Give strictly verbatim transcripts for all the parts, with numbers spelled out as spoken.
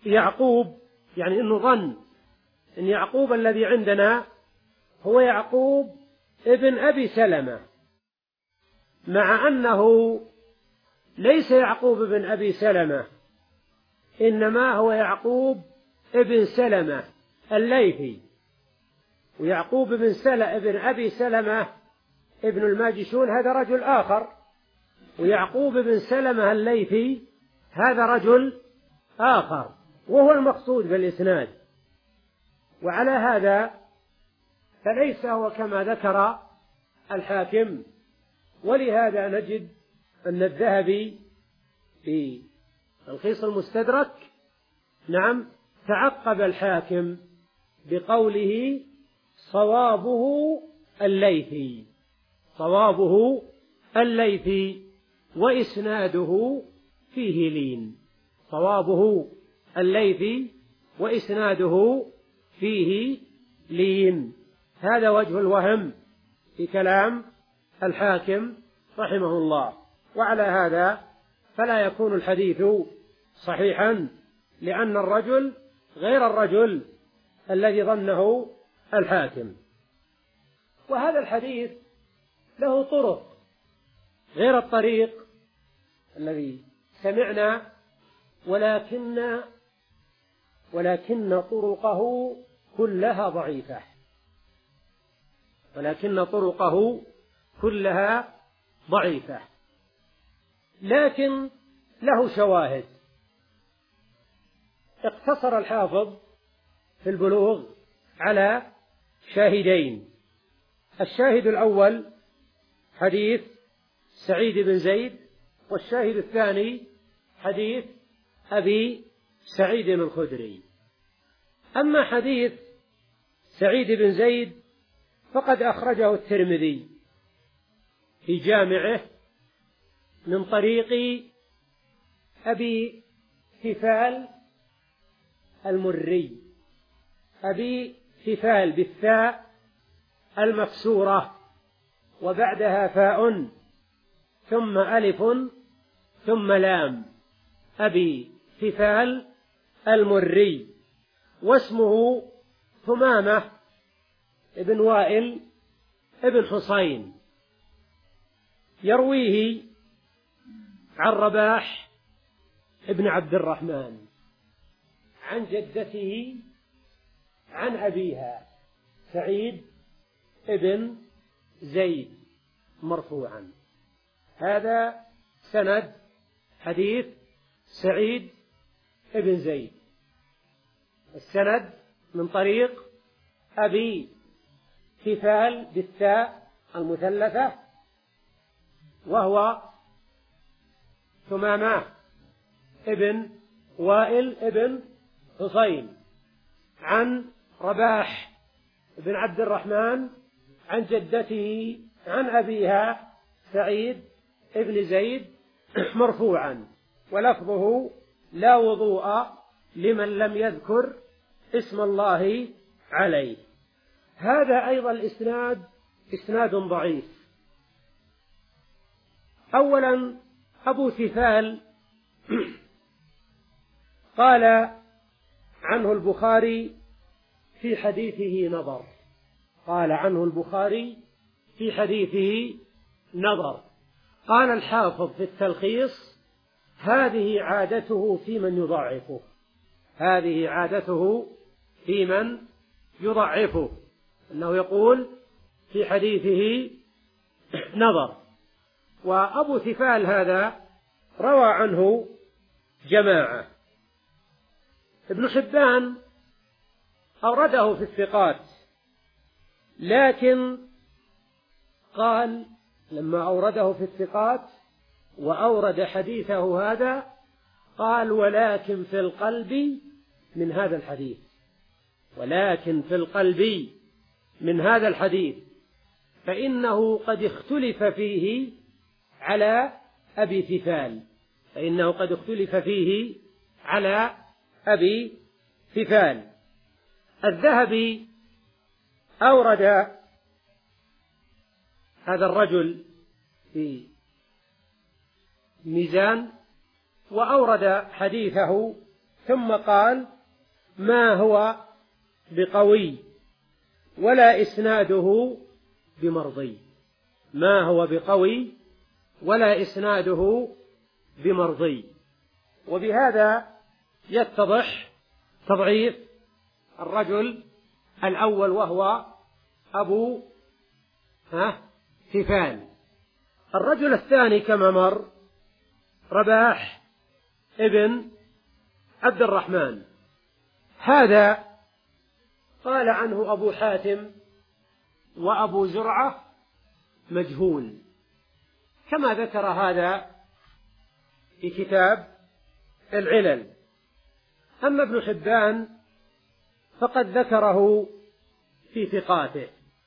يعقوب، يعني إنه ظن إن يعقوب الذي عندنا هو يعقوب ابن أبي سلمة، مع أنه ليس يعقوب ابن أبي سلمة، إنما هو يعقوب ابن سلمة الليثي. ويعقوب ابن سلمة ابن أبي سلمة ابن الماجشون هذا رجل آخر، ويعقوب ابن سلمة الليثي هذا رجل آخر، وهو المقصود بالإسناد. وعلى هذا فليس هو كما ذكر الحاكم. ولهذا نجد أن الذهبي في تلخيص المستدرك نعم تعقب الحاكم بقوله صوابه الليثي، صوابه الليثي وإسناده فيه لين، صوابه الليثي وإسناده فيه لين. هذا وجه الوهم في كلام الحاكم رحمه الله. وعلى هذا فلا يكون الحديث صحيحا، لأن الرجل غير الرجل الذي ظنه الحاكم. وهذا الحديث له طرق غير الطريق الذي سمعنا، ولكن ولكن طرقه كلها ضعيفة، ولكن طرقه كلها ضعيفة، لكن له شواهد. اقتصر الحافظ في البلوغ على شاهدين. الشاهد الأول حديث سعيد بن زيد، والشاهد الثاني حديث أبي سعيد الخدري. أما حديث سعيد بن زيد فقد أخرجه الترمذي في جامعه من طريق أبي ثفال المري، أبي ثفال بالثاء المكسورة وبعدها فاء ثم ألف ثم لام، أبي ثفال المري، واسمه ثمامة ابن وائل ابن حصين، يرويه عن رباح ابن عبد الرحمن عن جدته عن أبيها سعيد ابن زيد مرفوعا. هذا سند حديث سعيد ابن زيد. السند من طريق أبي ثفال بالتاء المثلثة وهو ثمامة ابن وائل ابن حصين عن رباح بن عبد الرحمن عن جدته عن أبيها سعيد ابن زيد مرفوعا، ولفظه لا وضوء لمن لم يذكر اسم الله عليه. هذا أيضا الإسناد إسناد ضعيف. أولا أبو ثفال قال عنه البخاري في حديثه نظر، قال عنه البخاري في حديثه نظر. قال الحافظ في التلخيص هذه عادته في من يضعفه، هذه عادته في من يضعفه، أنه يقول في حديثه نظر. وأبو ثفال هذا روى عنه جماعة. ابن حبان أورده في الثقات، لكن قال لما أورده في الثقات وأورد حديثه هذا قال ولكن في القلب من هذا الحديث، ولكن في القلب من هذا الحديث فإنه قد اختلف فيه على أبي ثفال، فإنه قد اختلف فيه على أبي ثفال. الذهبي أورد هذا الرجل في ميزان وأورد حديثه ثم قال ما هو بقوي ولا إسناده بمرضي، ما هو بقوي ولا إسناده بمرضي. وبهذا يتضح تضعيف الرجل الأول وهو أبو ها ثفال. الرجل الثاني كما مر رباح ابن عبد الرحمن، هذا قال عنه أبو حاتم وأبو زرعة مجهول، كما ذكر هذا في كتاب العلل. أما ابن حبان فقد ذكره في ثقاته.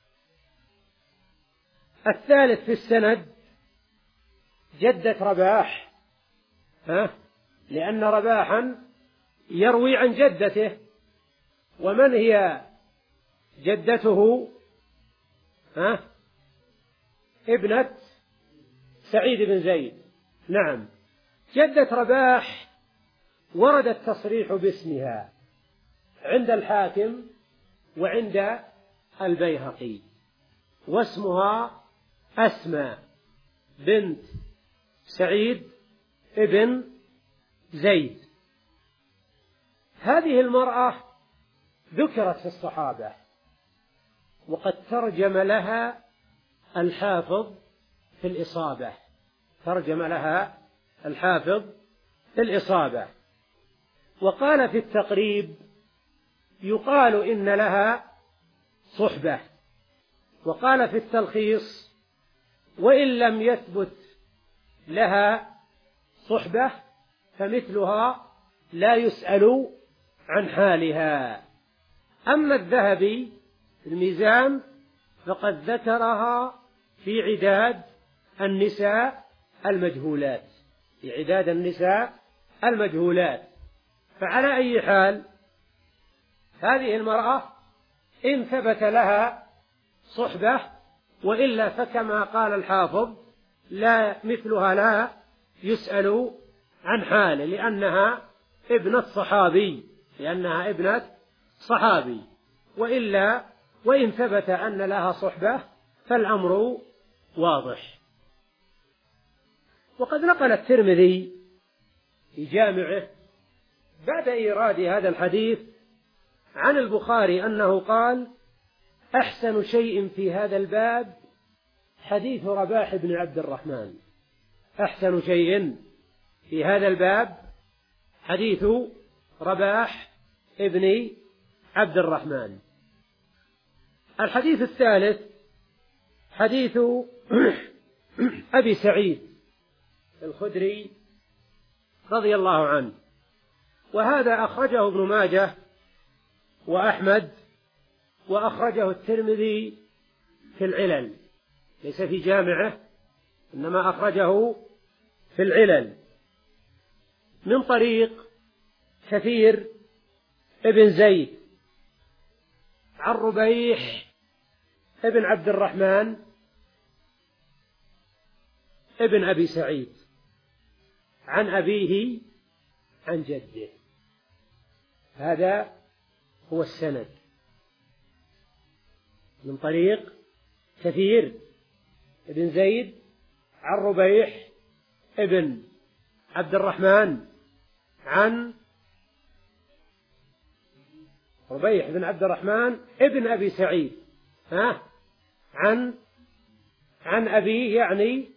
الثالث في السند جدة رباح، ها لأن رباحا يروي عن جدته. ومن هي جدته؟ ها ابنة سعيد بن زيد. نعم، جدة رباح ورد التصريح باسمها عند الحاكم وعند البيهقي، واسمها أسماء بنت سعيد ابن زيد. هذه المرأة ذكرت في الصحابة، وقد ترجم لها الحافظ في الإصابة، ترجم لها الحافظ في الإصابة، وقال في التقريب يقال إن لها صحبة، وقال في التلخيص وإن لم يثبت لها صحبة فمثلها لا يسأل عن حالها. أما الذهبي في الميزان فقد ذكرها في عداد النساء المجهولات، في عداد النساء المجهولات. فعلى أي حال هذه المرأة إن ثبت لها صحبة، وإلا فكما قال الحافظ لا مثلها لا يسأل عن حاله، لأنها ابنة صحابي، لأنها ابنة صحابي. وإلا وإن ثبت أن لها صحبة فالأمر واضح. وقد نقل الترمذي في جامعه بعد إيراد هذا الحديث عن البخاري أنه قال أحسن شيء في هذا الباب حديث رباح بن عبد الرحمن. أحسن شيء في هذا الباب حديث رباح ابن عبد الرحمن. الحديث الثالث حديث أبي سعيد الخدري رضي الله عنه، وهذا أخرجه ابن ماجه وأحمد، وأخرجه الترمذي في العلل، ليس في جامعه إنما أخرجه في العلل من طريق كثير ابن زيد عن ربيح ابن عبد الرحمن ابن أبي سعيد عن أبيه عن جده. هذا هو السند من طريق كثير ابن زيد عن ربيح ابن عبد الرحمن عن ربيح بن عبد الرحمن ابن أبي سعيد، ها عن عن أبيه يعني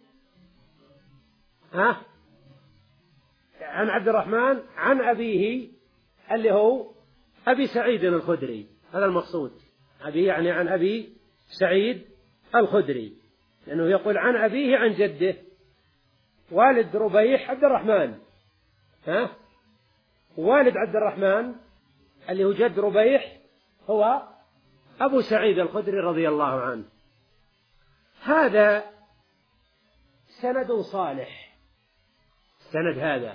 ها عن عبد الرحمن عن أبيه اللي هو أبي سعيد الخدري. هذا المقصود، أبي يعني عن أبي سعيد الخدري، لأنه يقول عن أبيه عن جده. والد ربيح عبد الرحمن، ها والد عبد الرحمن اللي هو جد ربيح هو أبو سعيد الخدري رضي الله عنه. هذا سند صالح، سند هذا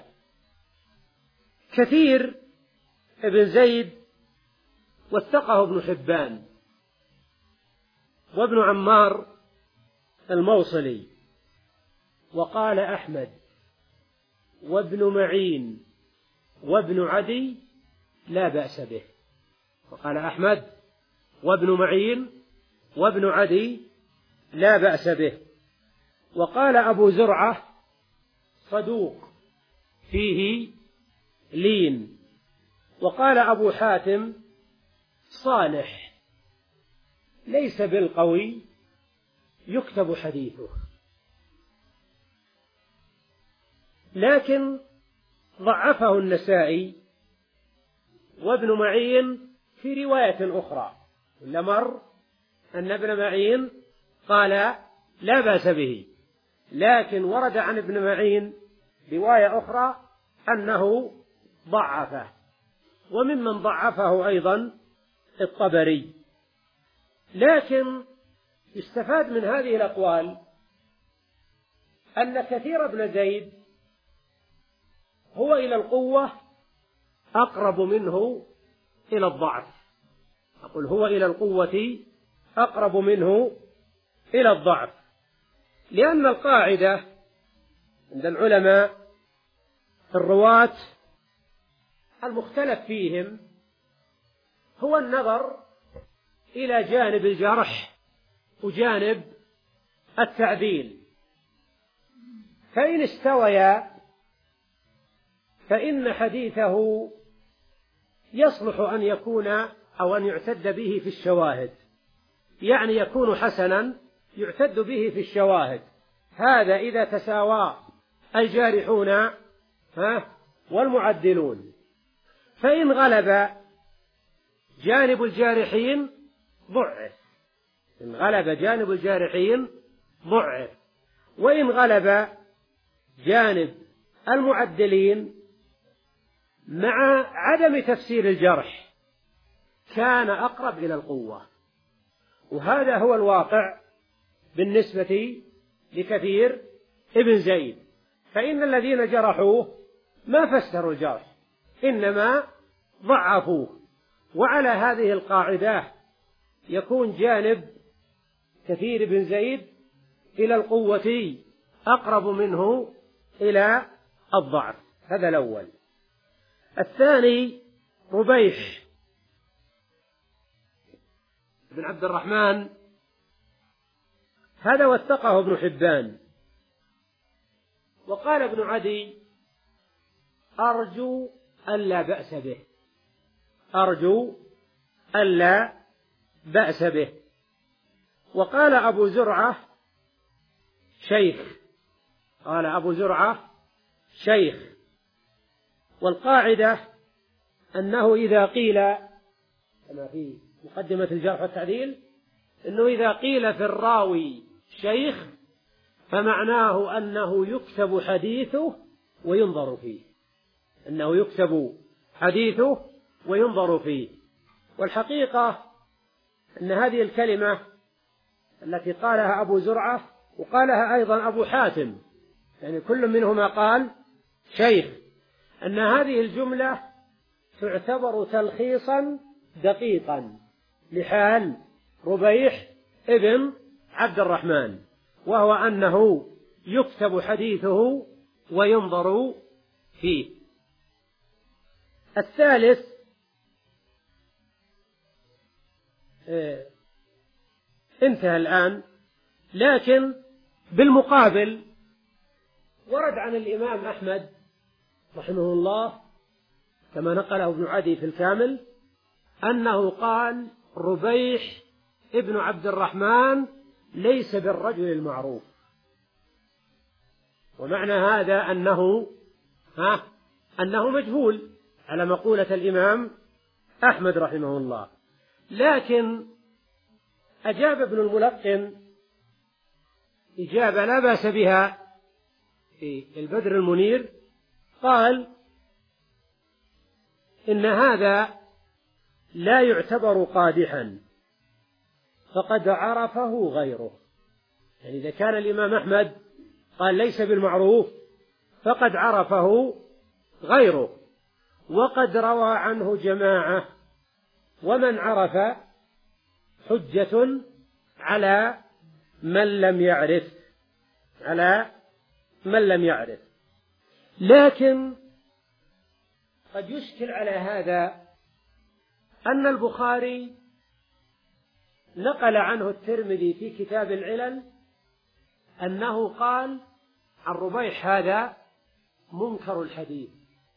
كثير ابن زيد وثقه ابن حبان وابن عمار الموصلي، وقال أحمد وابن معين وابن عدي لا بأس به. وقال أحمد وابن معين وابن عدي لا بأس به. وقال أبو زرعة صدوق فيه لين. وقال أبو حاتم صالح ليس بالقوي يكتب حديثه، لكن ضعفه النسائي وابن معين في رواية أخرى. لمر أن ابن معين قال لا بأس به، لكن ورد عن ابن معين رواية أخرى أنه ضعفه. وممن ضعفه أيضا الطبري. لكن يستفاد من هذه الأقوال أن كثير بن زيد هو إلى القوة أقرب منه إلى الضعف. أقول هو إلى القوة أقرب منه إلى الضعف، لأن القاعدة عند العلماء في الرواة المختلف فيهم هو النظر إلى جانب الجرح وجانب التعديل. فإن استويا فإن حديثه يصلح أن يكون أو أن يعتد به في الشواهد، يعني يكون حسنا يعتد به في الشواهد. هذا إذا تساوى الجارحون ها والمعدلون. فإن غلب جانب الجارحين ضعف، إن غلب جانب الجارحين ضعف. وإن غلب جانب المعدلين مع عدم تفسير الجرح كان أقرب إلى القوة. وهذا هو الواقع بالنسبة لكثير ابن زيد، فإن الذين جرحوه ما فسروا الجرح إنما ضعفوه. وعلى هذه القاعدة يكون جانب كثير بن زيد إلى القوة أقرب منه إلى الضعف. هذا الأول. الثاني ربيح بن عبد الرحمن، هذا وثقه ابن حبان. وقال ابن عدي أرجو ألا بأس به، أرجو ألا بأس به. وقال أبو زرعة شيخ، قال أبو زرعة شيخ. والقاعدة أنه إذا قيل كما في مقدمة الجرح والتعديل أنه إذا قيل في الراوي شيخ فمعناه أنه يكتب حديثه وينظر فيه، أنه يكتب حديثه وينظر فيه. والحقيقة أن هذه الكلمة التي قالها أبو زرعة وقالها أيضا أبو حاتم، يعني كل منهما قال شيخ، أن هذه الجملة تعتبر تلخيصا دقيقا لحال ربيح ابن عبد الرحمن، وهو أنه يكتب حديثه وينظر فيه. الثالث اه انتهى الآن، لكن بالمقابل ورد عن الإمام أحمد رحمه الله كما نقله ابن عدي في الكامل أنه قال ربيح ابن عبد الرحمن ليس بالرجل المعروف. ومعنى هذا أنه ها أنه مجهول على مقولة الإمام أحمد رحمه الله. لكن أجاب ابن الملقن إجابة لا بأس بها في البدر المنير، قال إن هذا لا يعتبر قادحا فقد عرفه غيره. يعني إذا كان الإمام أحمد قال ليس بالمعروف فقد عرفه غيره، وقد روى عنه جماعة، ومن عرف حجة على من لم يعرف، على من لم يعرف. لكن قد يشكل على هذا أن البخاري نقل عنه الترمذي في كتاب العلل أنه قال عن ربيح هذا منكر الحديث،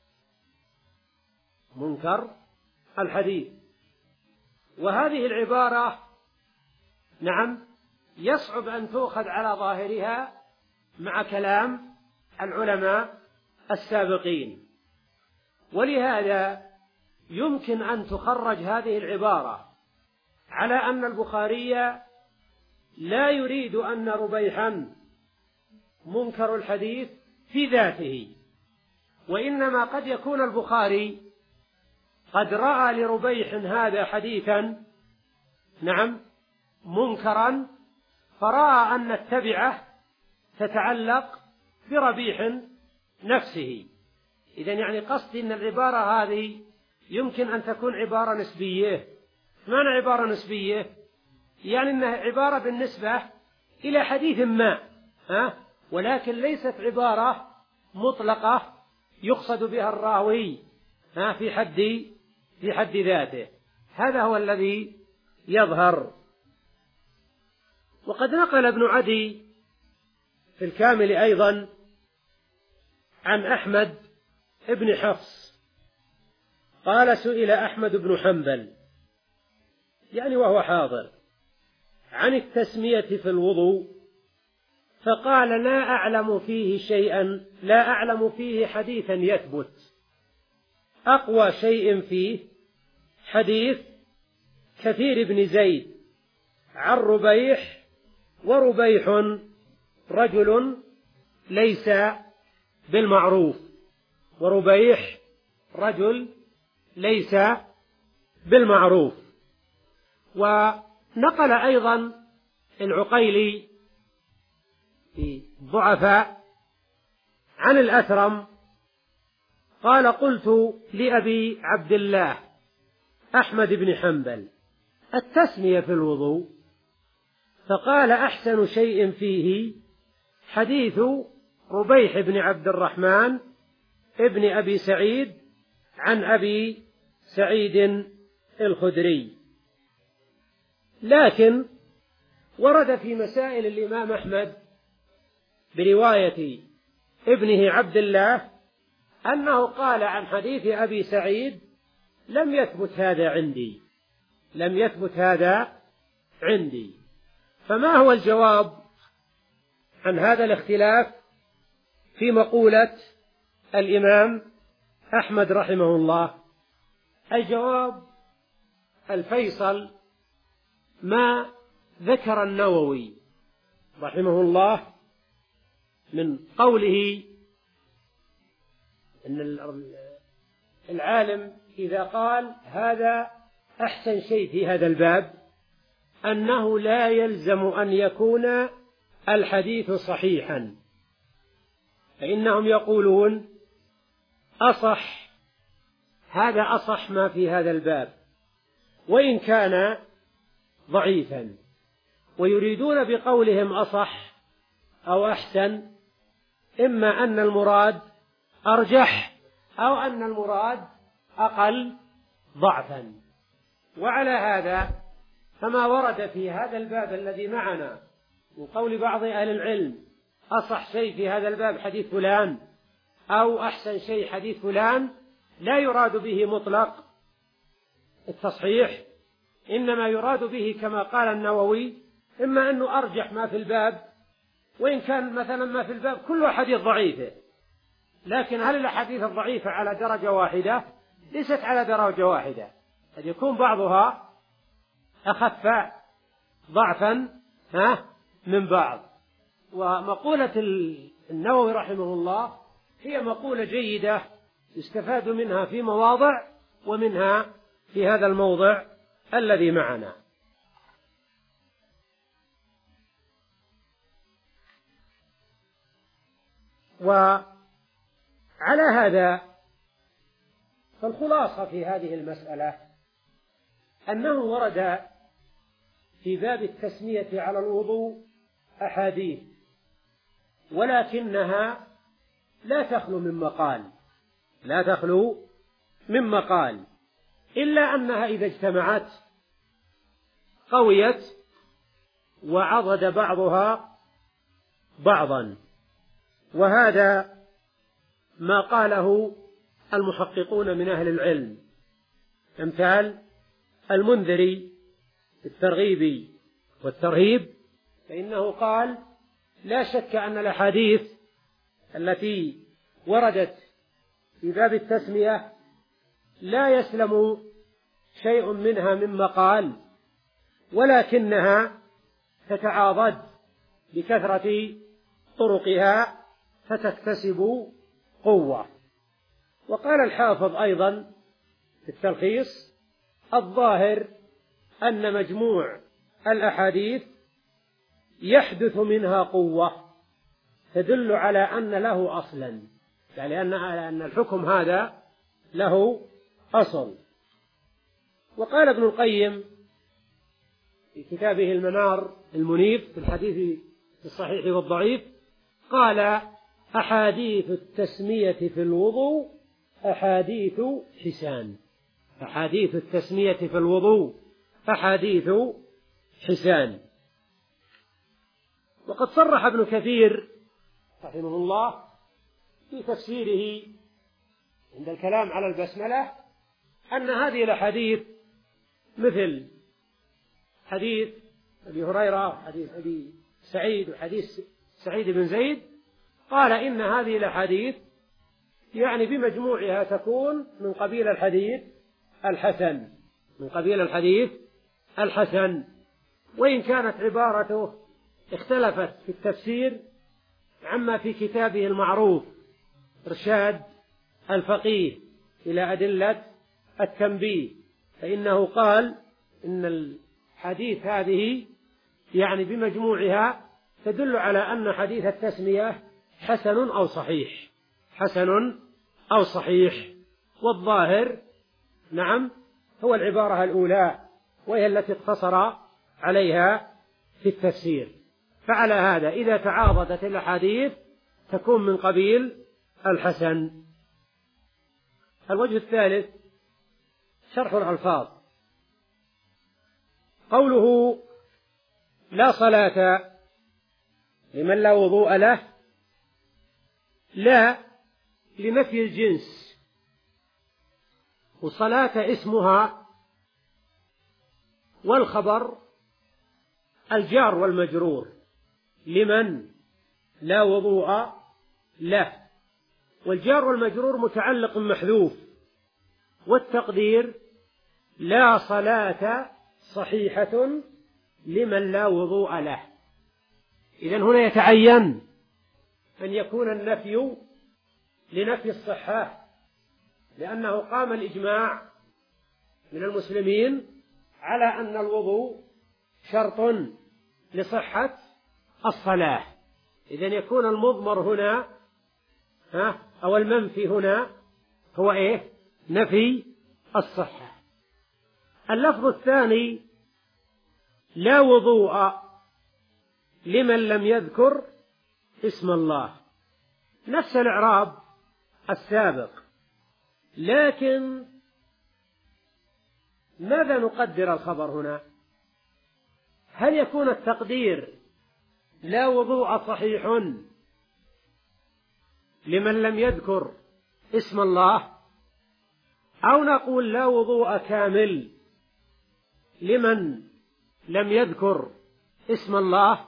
منكر الحديث. وهذه العبارة نعم يصعب أن تؤخذ على ظاهرها مع كلام العلماء السابقين، ولهذا يمكن أن تخرج هذه العبارة على أن البخاري لا يريد أن ربيحا منكر الحديث في ذاته، وإنما قد يكون البخاري قد رأى لربيح هذا حديثا نعم منكرا، فرأى أن التبعة تتعلق بربيح نفسه. إذن يعني قصدي أن العبارة هذه يمكن أن تكون عبارة نسبية. معنى عبارة نسبية؟ يعني أنها عبارة بالنسبة إلى حديث ما، ها؟ ولكن ليست عبارة مطلقة يقصد بها الراوي ها في حد في حد ذاته. هذا هو الذي يظهر. وقد نقل ابن عدي في الكامل أيضا عن أحمد ابن حفص قال سئل أحمد بن حنبل يعني وهو حاضر عن التسمية في الوضوء فقال لا أعلم فيه شيئا، لا أعلم فيه حديثا يثبت، أقوى شيء فيه حديث كثير بن زيد عن ربيح، وربيح رجل ليس بالمعروف، وربيح رجل ليس بالمعروف. ونقل أيضا العقيلي في ضعفاء عن الأثرم قال قلت لأبي عبد الله أحمد بن حنبل التسمية في الوضوء؟ فقال أحسن شيء فيه حديث ربيح بن عبد الرحمن ابن أبي سعيد عن أبي سعيد الخدري. لكن ورد في مسائل الإمام أحمد برواية ابنه عبد الله أنه قال عن حديث أبي سعيد لم يثبت هذا عندي، لم يثبت هذا عندي. فما هو الجواب عن هذا الاختلاف في مقولة الإمام أحمد رحمه الله؟ الجواب الفيصل ما ذكر النووي رحمه الله من قوله أن العالم إذا قال هذا أحسن شيء في هذا الباب أنه لا يلزم أن يكون الحديث صحيحا، فإنهم يقولون أصح، هذا أصح ما في هذا الباب وإن كان ضعيفا، ويريدون بقولهم أصح أو أحسن إما أن المراد أرجح أو أن المراد أقل ضعفا. وعلى هذا فما ورد في هذا الباب الذي معنا من قول بعض أهل العلم أصح شيء في هذا الباب حديث فلان أو أحسن شيء حديث فلان لا يراد به مطلق التصحيح، إنما يراد به كما قال النووي إما أنه أرجح ما في الباب، وإن كان مثلا ما في الباب كله حديث ضعيفة، لكن هل الأحاديث الضعيفة على درجة واحدة؟ ليست على درجة واحدة، قد يكون بعضها أخف ضعفا ها من بعض. ومقولة النووي رحمه الله هي مقولة جيدة يستفاد منها في مواضع ومنها في هذا الموضع الذي معنا. وعلى هذا فالخلاصة في هذه المسألة أنه ورد في باب التسمية على الوضوء أحاديث، ولكنها لا تخلو من مقال، لا تخلو مما قال، إلا أنها إذا اجتمعت قويت وعضد بعضها بعضا، وهذا ما قاله المحققون من أهل العلم أمثال المنذري في الترغيب والترهيب، فإنه قال: لا شك أن الأحاديث التي وردت في باب التسمية لا يسلم شيء منها مما قال، ولكنها تتعاضد بكثرة طرقها فتكتسب قوة. وقال الحافظ أيضا في التلخيص: الظاهر أن مجموع الأحاديث يحدث منها قوة تدل على أن له أصلا، يعني أن الحكم هذا له أصل. وقال ابن القيم في كتابه المنار المنيف في الحديث الصحيح والضعيف، قال: أحاديث التسمية في الوضوء أحاديث حسان. أحاديث التسمية في الوضوء أحاديث حسان. وقد صرح ابن كثير رحمه الله في تفسيره عند الكلام على البسملة أن هذه الأحاديث مثل حديث أبي هريرة وحديث أبي سعيد وحديث سعيد بن زيد، قال: إن هذه الأحاديث يعني بمجموعها تكون من قبيل الحديث الحسن، من قبيل الحديث الحسن. وإن كانت عبارته اختلفت في التفسير عما في كتابه المعروف إرشاد الفقيه إلى أدلة التنبيه، فإنه قال إن الحديث هذه يعني بمجموعها تدل على أن حديث التسمية حسن أو صحيح، حسن أو صحيح. والظاهر نعم هو العبارة الأولى، وهي التي اقتصر عليها في التفسير. فعلى هذا إذا تعاضدت الأحاديث تكون من قبيل الحسن. الوجه الثالث شرح الألفاظ. قوله: لا صلاة لمن لا وضوء له، لا لنفي الجنس، وصلاة اسمها، والخبر الجار والمجرور لمن لا وضوء له، والجار والمجرور متعلق محذوف، والتقدير لا صلاة صحيحة لمن لا وضوء له. إذن هنا يتعين أن يكون النفي لنفي الصحة، لأنه قام الإجماع من المسلمين على أن الوضوء شرط لصحة الصلاة. إذن يكون المضمر هنا ها أو المنفي هنا هو إيه؟ نفي الصحة. اللفظ الثاني: لا وضوء لمن لم يذكر اسم الله، نفس الإعراب السابق، لكن ماذا نقدر الخبر هنا؟ هل يكون التقدير لا وضوء صحيح لمن لم يذكر اسم الله، أو نقول لا وضوء كامل لمن لم يذكر اسم الله؟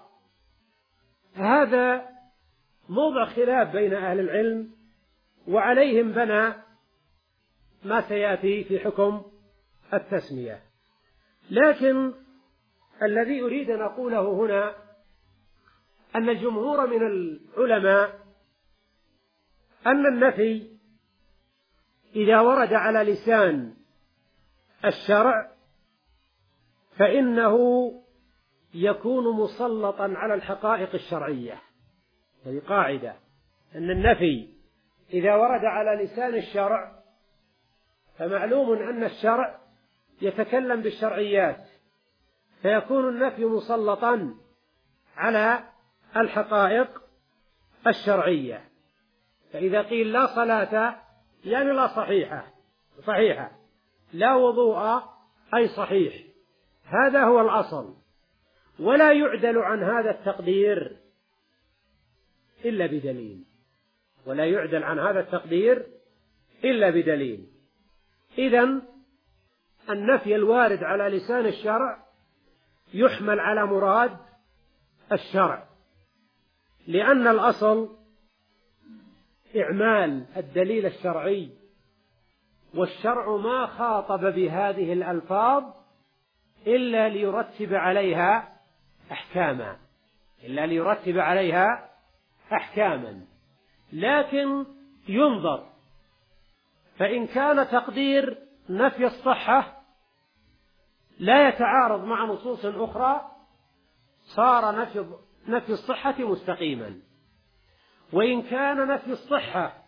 هذا موضع خلاف بين أهل العلم، وعليهم بنى ما سيأتي في حكم التسمية. لكن الذي أريد أن أقوله هنا أن الجمهور من العلماء أن النفي إذا ورد على لسان الشرع فإنه يكون مسلطا على الحقائق الشرعية. هذه قاعدة، أن النفي إذا ورد على لسان الشرع فمعلوم أن الشرع يتكلم بالشرعيات، فيكون النفي مسلطا على الحقائق الشرعية. فإذا قيل لا صلاة يعني لا صحيحة، صحيحة، لا وضوء أي صحيح، هذا هو الأصل. ولا يعدل عن هذا التقدير إلا بدليل، ولا يعدل عن هذا التقدير إلا بدليل. إذن النفي الوارد على لسان الشرع يحمل على مراد الشرع، لأن الأصل إعمال الدليل الشرعي، والشرع ما خاطب بهذه الألفاظ إلا ليرتب عليها أحكاما إلا ليرتب عليها أحكاما لكن ينظر، فإن كان تقدير نفي الصحة لا يتعارض مع نصوص أخرى صار نفي نفي الصحة مستقيما، وإن كان نفي الصحة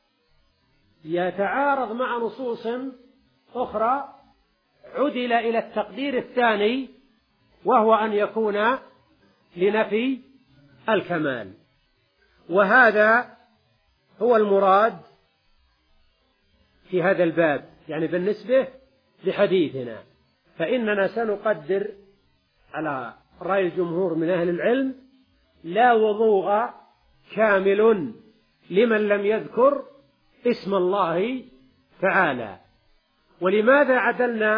يتعارض مع نصوص أخرى عدل إلى التقدير الثاني، وهو أن يكون لنفي الكمال. وهذا هو المراد في هذا الباب، يعني بالنسبة لحديثنا، فإننا سنقدر على رأي الجمهور من أهل العلم لا وضوء كامل لمن لم يذكر اسم الله تعالى. ولماذا عدلنا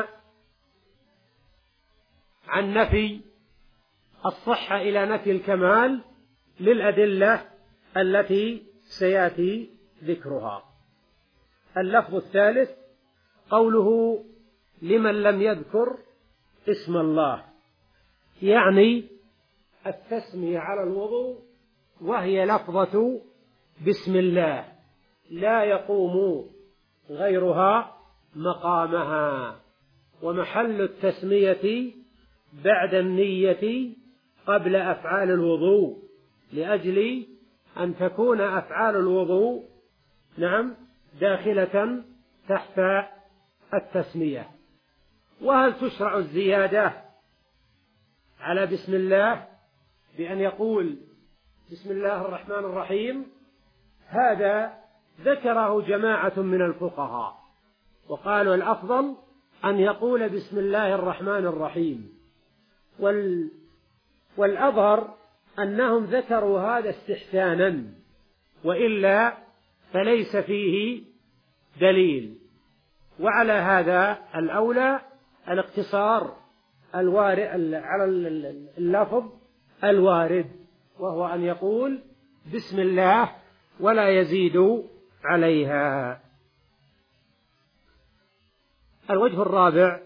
عن نفي الصحة إلى نفي الكمال؟ للأدلة التي سيأتي ذكرها. اللفظ الثالث قوله لمن لم يذكر اسم الله، يعني التسمية على الوضوء وهي لفظة بسم الله لا يقوم غيرها مقامها، ومحل التسمية بعد النية قبل أفعال الوضوء، لأجل أن تكون أفعال الوضوء نعم داخلة تحت التسمية. وهل تشرع الزيادة على بسم الله بأن يقول بسم الله الرحمن الرحيم؟ هذا ذكره جماعة من الفقهاء وقالوا الأفضل أن يقول بسم الله الرحمن الرحيم، وال والأظهر أنهم ذكروا هذا استحسانا، وإلا فليس فيه دليل. وعلى هذا الأولى الاقتصار الوارد على اللفظ الوارد، وهو أن يقول بسم الله ولا يزيد عليها. الوجه الرابع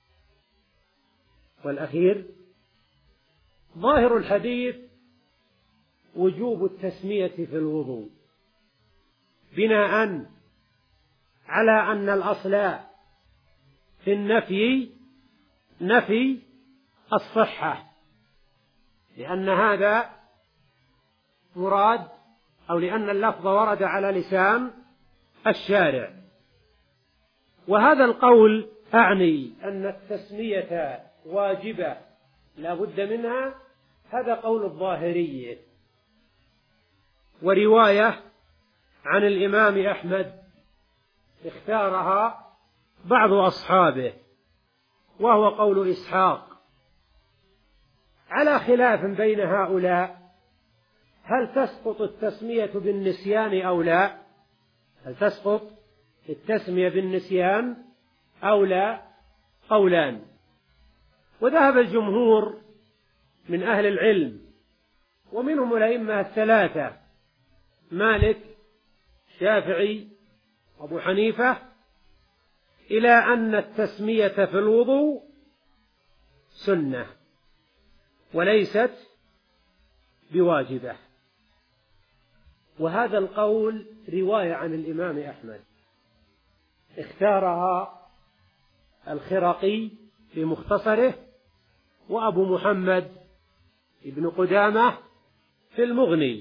والأخير ظاهر الحديث وجوب التسمية في الوضوء، بناء على أن الأصل في النفي نفي الصحة، لأن هذا مراد أو لأن اللفظ ورد على لسان الشارع. وهذا القول أعني أن التسمية واجبة لا بد منها، هذا قول الظاهرية. ورواية عن الإمام أحمد اختارها بعض أصحابه، وهو قول إسحاق، على خلاف بين هؤلاء هل تسقط التسمية بالنسيان أو لا؟ هل تسقط التسمية بالنسيان أو لا؟ قولان. وذهب الجمهور من أهل العلم ومنهم الأئمة الثلاثة مالك شافعي أبو حنيفة إلى أن التسمية في الوضوء سنة وليست بواجبة. وهذا القول رواية عن الإمام أحمد اختارها الخرقي في مختصره، وأبو محمد ابن قدامة في المغني،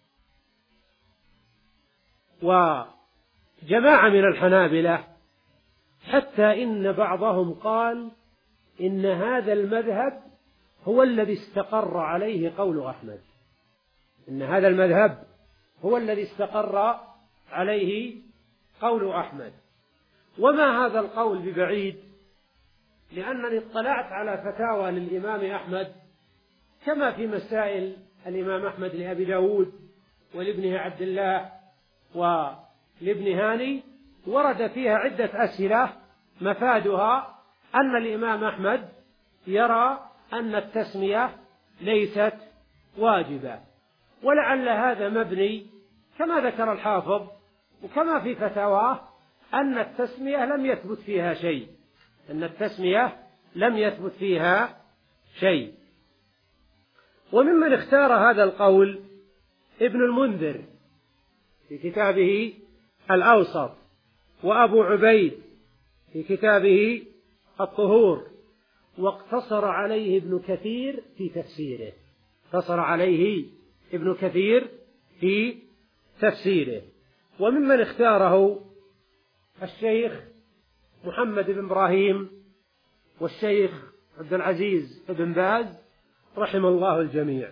وجماعة من الحنابلة، حتى إن بعضهم قال إن هذا المذهب هو الذي استقر عليه قول أحمد، إن هذا المذهب هو الذي استقر عليه قول أحمد. وما هذا القول ببعيد، لأنني اطلعت على فتاوى للإمام أحمد كما في مسائل الإمام أحمد لأبي داود ولابنه عبد الله ولابن هاني، ورد فيها عدة أسئلة مفادها أن الإمام أحمد يرى أن التسمية ليست واجبة، ولعل هذا مبني كما ذكر الحافظ وكما في فتاواه أن التسمية لم يثبت فيها شيء أن التسمية لم يثبت فيها شيء. وممن اختار هذا القول ابن المنذر في كتابه الأوسط، وأبو عبيد في كتابه الطهور، واقتصر عليه ابن كثير في تفسيره اقتصر عليه ابن كثير في تفسيره. وممن اختاره الشيخ محمد بن إبراهيم والشيخ عبد العزيز بن باز رحم الله الجميع.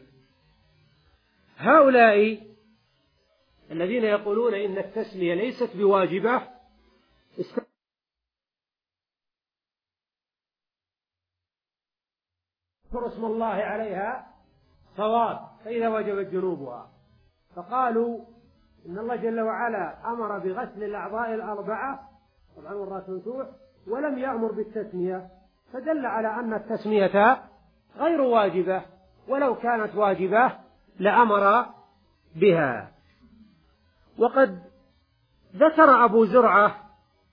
هؤلاء الذين يقولون إن التسمية ليست بواجبة استذكروا اسم الله عليها صواب فإذا وجبت جنوبها، فقالوا إن الله جل وعلا أمر بغسل الأعضاء الأربعة طبعا مرات منسوح ولم يأمر بالتسمية، فدل على أن التسمية غير واجبة، ولو كانت واجبة لأمر بها. وقد ذكر أبو زرعة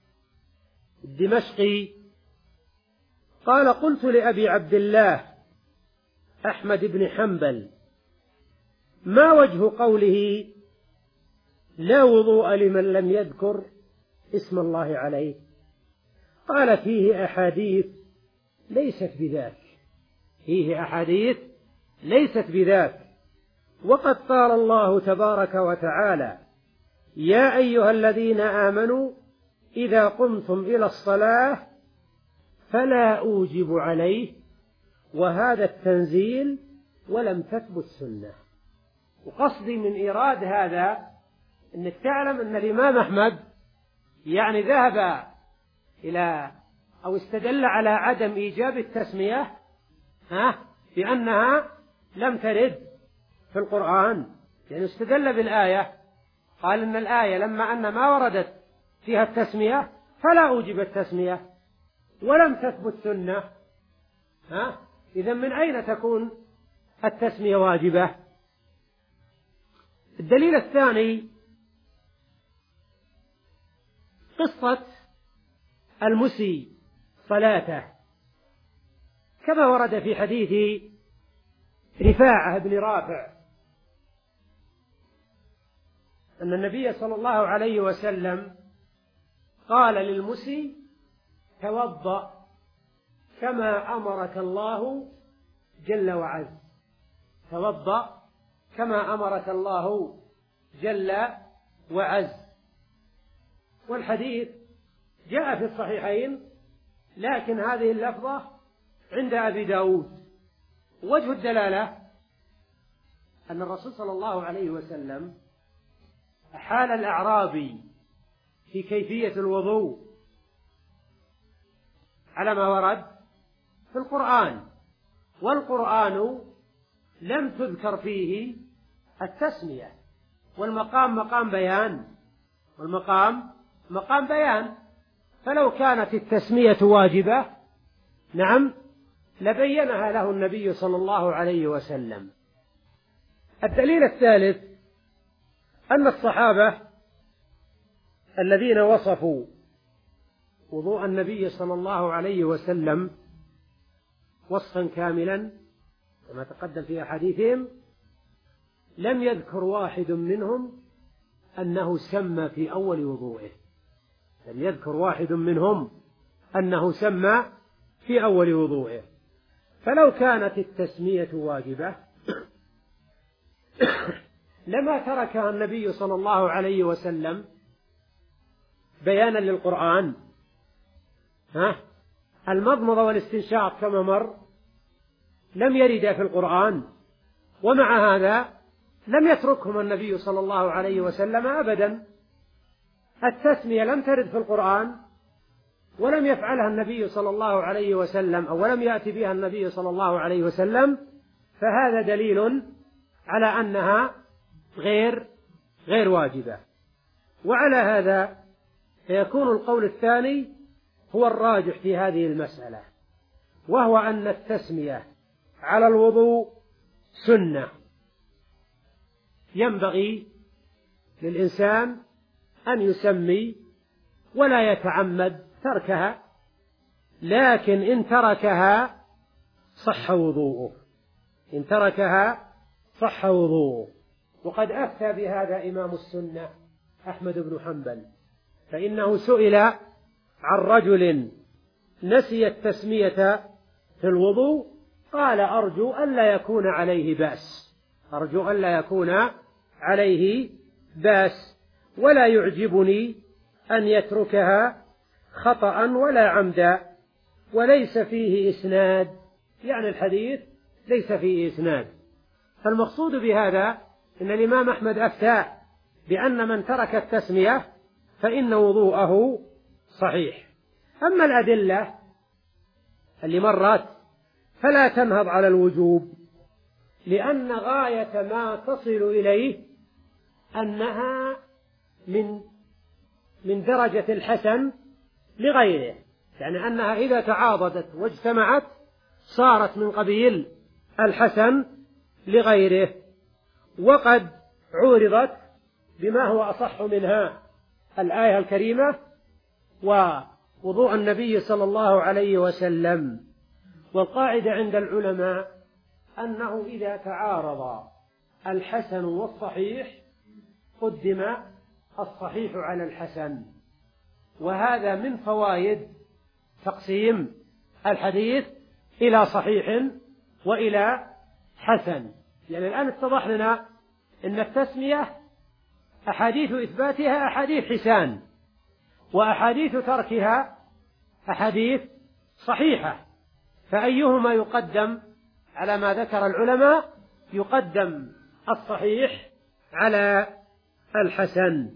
الدمشقي قال: قلت لأبي عبد الله أحمد بن حنبل: ما وجه قوله لا وضوء لمن لم يذكر اسم الله عليه؟ قال: فيه أحاديث ليست بذاك فيه أحاديث ليست بذاك وقد قال الله تبارك وتعالى: يا أيها الذين آمنوا إذا قمتم إلى الصلاة فلا أوجب عليه، وهذا التنزيل ولم تثبت سنة. وقصدي من إيراد هذا أنك تعلم أن الإمام أحمد يعني ذهب إلى أو استدل على عدم إيجاب التسمية ها بأنها لم ترد في القرآن، يعني استدل بالآية، قال إن الآية لما أن ما وردت فيها التسمية فلا أوجب التسمية ولم تثبت سنة، ها إذن من أين تكون التسمية واجبة؟ الدليل الثاني قصة المسي صلاته كما ورد في حديث رفاعة بن رافع أن النبي صلى الله عليه وسلم قال للمسي: توضأ كما أمرك الله جل وعز توضأ كما أمرك الله جل وعز. والحديث جاء في الصحيحين، لكن هذه اللفظة عند أبي داود. وجه الدلالة أن الرسول صلى الله عليه وسلم أحال الأعرابي في كيفية الوضوء على ما ورد في القرآن، والقرآن لم تذكر فيه التسمية، والمقام مقام بيان والمقام مقام بيان فلو كانت التسمية واجبة نعم لبينها له النبي صلى الله عليه وسلم. الدليل الثالث أن الصحابة الذين وصفوا وضوء النبي صلى الله عليه وسلم وصفا كاملا كما تقدم في أحاديثهم لم يذكر واحد منهم أنه سمى في أول وضوئه لم يذكر واحد منهم أنه سمى في أول وضوئه فلو كانت التسمية واجبة لما تركها النبي صلى الله عليه وسلم بيانا للقرآن. ها المضمضة والاستنشاق كما مر لم يردا في القرآن، ومع هذا لم يتركهم النبي صلى الله عليه وسلم أبدا. التسمية لم ترد في القرآن ولم يفعلها النبي صلى الله عليه وسلم أو ولم يأتي بها النبي صلى الله عليه وسلم، فهذا دليل على أنها غير غير واجبة. وعلى هذا فيكون القول الثاني هو الراجح في هذه المسألة، وهو أن التسمية على الوضوء سنة، ينبغي للإنسان أن يسمي ولا يتعمد تركها، لكن إن تركها صح وضوءه، إن تركها صح وضوءه. وقد أفتى بهذا إمام السنة أحمد بن حنبل، فإنه سئل عن رجل نسي التسمية في الوضوء قال أرجو ألا يكون عليه بأس، أرجو ألا يكون عليه بأس، ولا يعجبني أن يتركها خطأ ولا عمدا، وليس فيه إسناد، يعني الحديث ليس فيه إسناد. فالمقصود بهذا أن الإمام أحمد أفتى بأن من ترك التسمية فإن وضوءه صحيح. أما الأدلة اللي مرت فلا تنهض على الوجوب، لأن غاية ما تصل إليه أنها من من درجة الحسن لغيره، يعني أنها إذا تعاضدت واجتمعت صارت من قبيل الحسن لغيره. وقد عورضت بما هو أصح منها الآية الكريمة ووضوء النبي صلى الله عليه وسلم. والقاعدة عند العلماء أنه إذا تعارض الحسن والصحيح قدم الصحيح على الحسن، وهذا من فوائد تقسيم الحديث إلى صحيح وإلى حسن. يعني الآن اتضح لنا أن التسمية أحاديث إثباتها أحاديث حسان، وأحاديث تركها أحاديث صحيحة، فأيهما يقدم على ما ذكر العلماء؟ يقدم الصحيح على الحسن.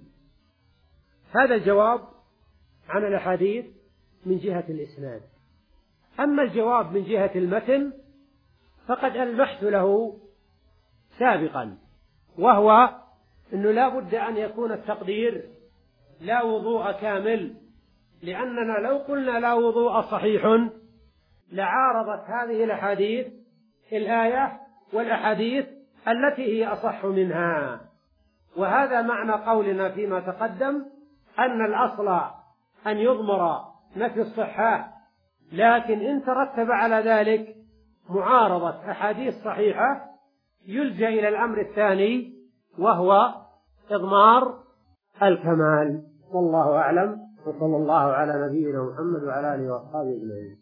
هذا الجواب عن الأحاديث من جهة الإسناد. أما الجواب من جهة المتن فقد ألمحت له سابقا، وهو أنه لا بد أن يكون التقدير لا وضوء كامل، لأننا لو قلنا لا وضوء صحيح لعارضت هذه الأحاديث الآية والأحاديث التي هي أصح منها. وهذا معنى قولنا فيما تقدم أن الأصل أن يضمر نفي الصحة، لكن إن ترتب على ذلك معارضة أحاديث صحيحة يلجأ إلى الأمر الثاني وهو إضمار الكمال. والله أعلم، وصلى الله على نبينا محمد وعلى آله وأصحابه أجمعين.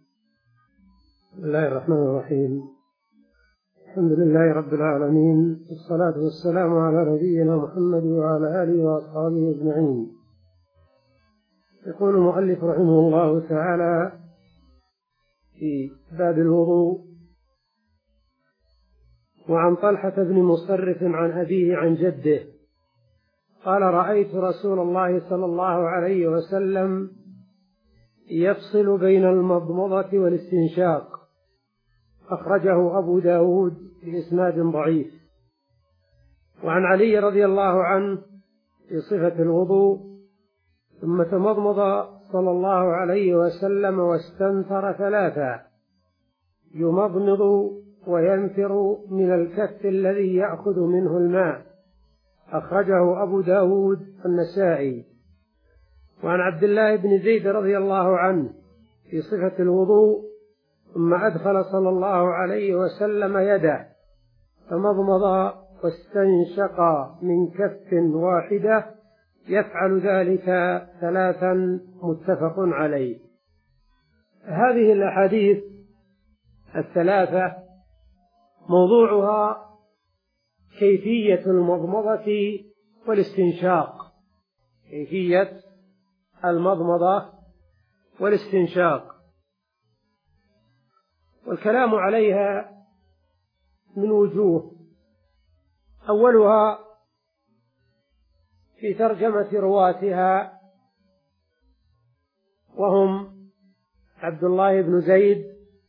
بسم الله الرحمن الرحيم. الحمد لله رب العالمين، والصلاة والسلام على نبينا محمد وعلى آله وأصحابه أجمعين. يقول المؤلف رحمه الله تعالى في باب الوضوء: وعن طلحة بن مصرف عن أبيه عن جده قال: رأيت رسول الله صلى الله عليه وسلم يفصل بين المضمضة والاستنشاق. أخرجه أبو داود بإسناد ضعيف. وعن علي رضي الله عنه في صفة الوضوء: ثم تمضمض صلى الله عليه وسلم واستنثر ثلاثا، يمضمض وينثر من الكف الذي يأخذ منه الماء. أخرجه أبو داود النسائي. وعن عبد الله بن زيد رضي الله عنه في صفة الوضوء: ثم أدخل صلى الله عليه وسلم يده فمضمض واستنشق من كف واحدة، يفعل ذلك ثلاثا، متفق عليه. هذه الأحاديث الثلاثة موضوعها كيفية المضمضة والاستنشاق، كيفية المضمضة والاستنشاق، والكلام عليها من وجوه. أولها في ترجمة رواتها، وهم عبد الله بن زيد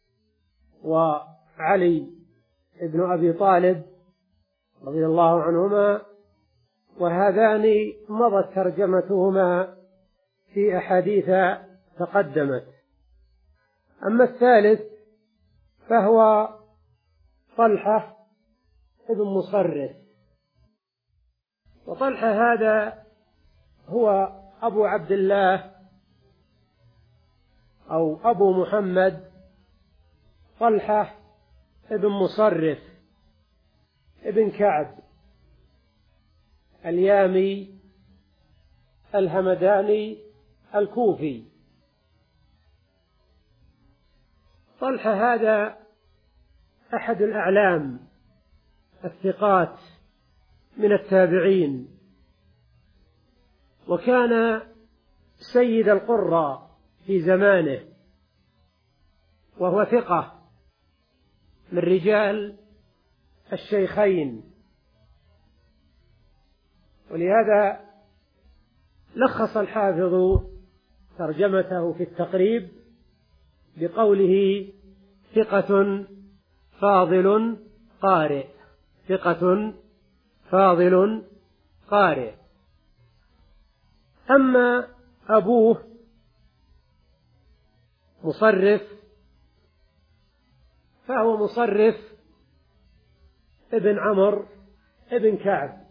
وعلي بن أبي طالب رضي الله عنهما، وهذان مضت ترجمتهما في أحاديث تقدمت. أما الثالث فهو طلحة بن مصرف، وطلحة هذا هو أبو عبد الله أو أبو محمد طلحة بن مصرف ابن كعب اليامي الهمداني الكوفي. طلحة هذا أحد الأعلام الثقات من التابعين، وكان سيد القراء في زمانه، وهو ثقة من رجال الشيخين. ولهذا لخص الحافظ ترجمته في التقريب بقوله ثقة فاضل قارئ، ثقة فاضل قارئ. أما أبوه مصرف فهو مصرف ابن عمرو ابن كعب،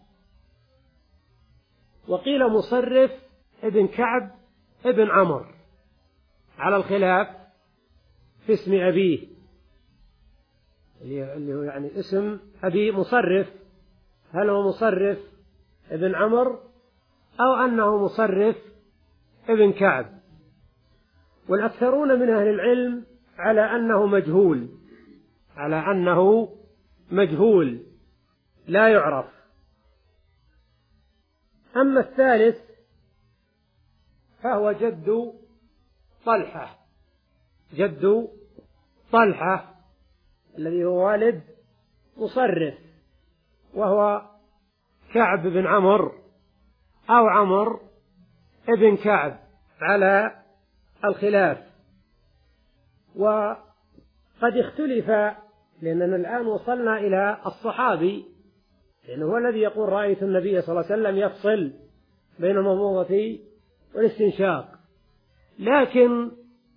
وقيل مصرف ابن كعب ابن عمرو على الخلاف في اسم أبيه، اللي هو يعني اسم أبي مصرف، هل هو مصرف ابن عمرو أو أنه مصرف ابن كعب. والأكثرون من أهل العلم على أنه مجهول، على أنه مجهول لا يعرف. أما الثالث فهو جد طلحة، جد طلحة الذي هو والد مصرف، وهو كعب بن عمرو أو عمرو ابن كعب على الخلاف. وقد اختلف، لأننا الآن وصلنا إلى الصحابي، لأنه هو الذي يقول رأيت النبي صلى الله عليه وسلم يفصل بين المضمضة والاستنشاق، لكن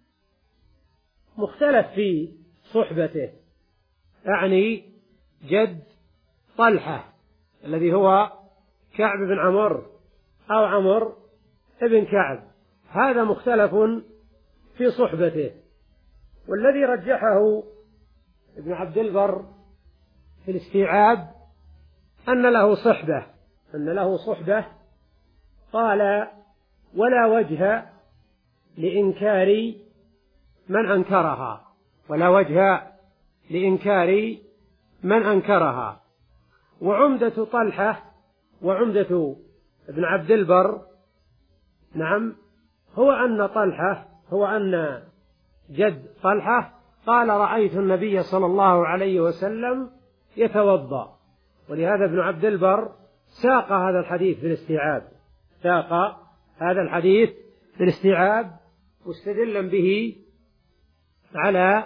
مختلف في صحبته، يعني جد طلحة الذي هو كعب بن عمرو أو عمرو ابن كعب، هذا مختلف في صحبته. والذي رجحه ابن عبد البر في الاستيعاب أن له صحبة، أن له صحبة، قال ولا وجه لإنكار من أنكرها، ولا وجه لإنكار من أنكرها. وعمدة طلحة وعمدة ابن عبد البر نعم هو أن طلحة هو أن جد طلحة قال رأيت النبي صلى الله عليه وسلم يتوضأ. ولهذا ابن عبد البر ساق هذا الحديث في الاستيعاب، ساق هذا الحديث في الاستيعاب مستدلا به على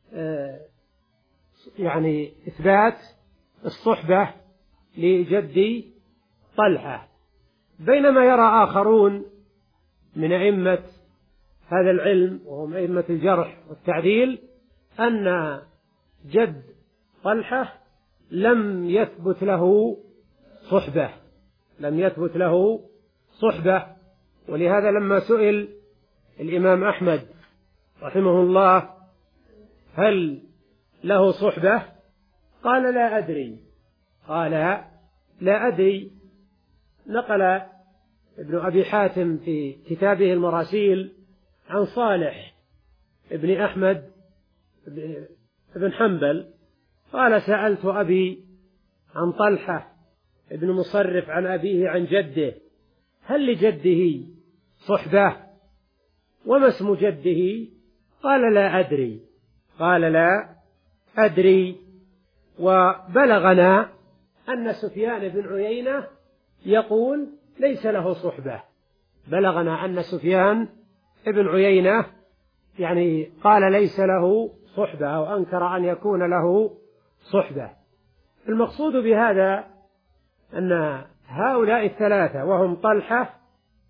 يعني إثبات الصحبة لجد طلحة. بينما يرى آخرون من أئمة هذا العلم وهم أئمة الجرح والتعديل أن جد طلحة لم يثبت له صحبة، لم يثبت له صحبة. ولهذا لما سئل الإمام أحمد رحمه الله هل له صحبة قال لا أدري، قال لا أدري. نقل ابن أبي حاتم في كتابه المراسيل عن صالح ابن أحمد بن حنبل قال سألت أبي عن طلحة ابن مصرف عن أبيه عن جده هل لجده صحبة وما اسم جده؟ قال لا أدري، قال لا أدري. وبلغنا أن سفيان بن عيينة يقول ليس له صحبة، بلغنا أن سفيان ابن عيينة يعني قال ليس له صحبة أو أنكر أن يكون له صحبة. المقصود بهذا أن هؤلاء الثلاثة وهم طلحة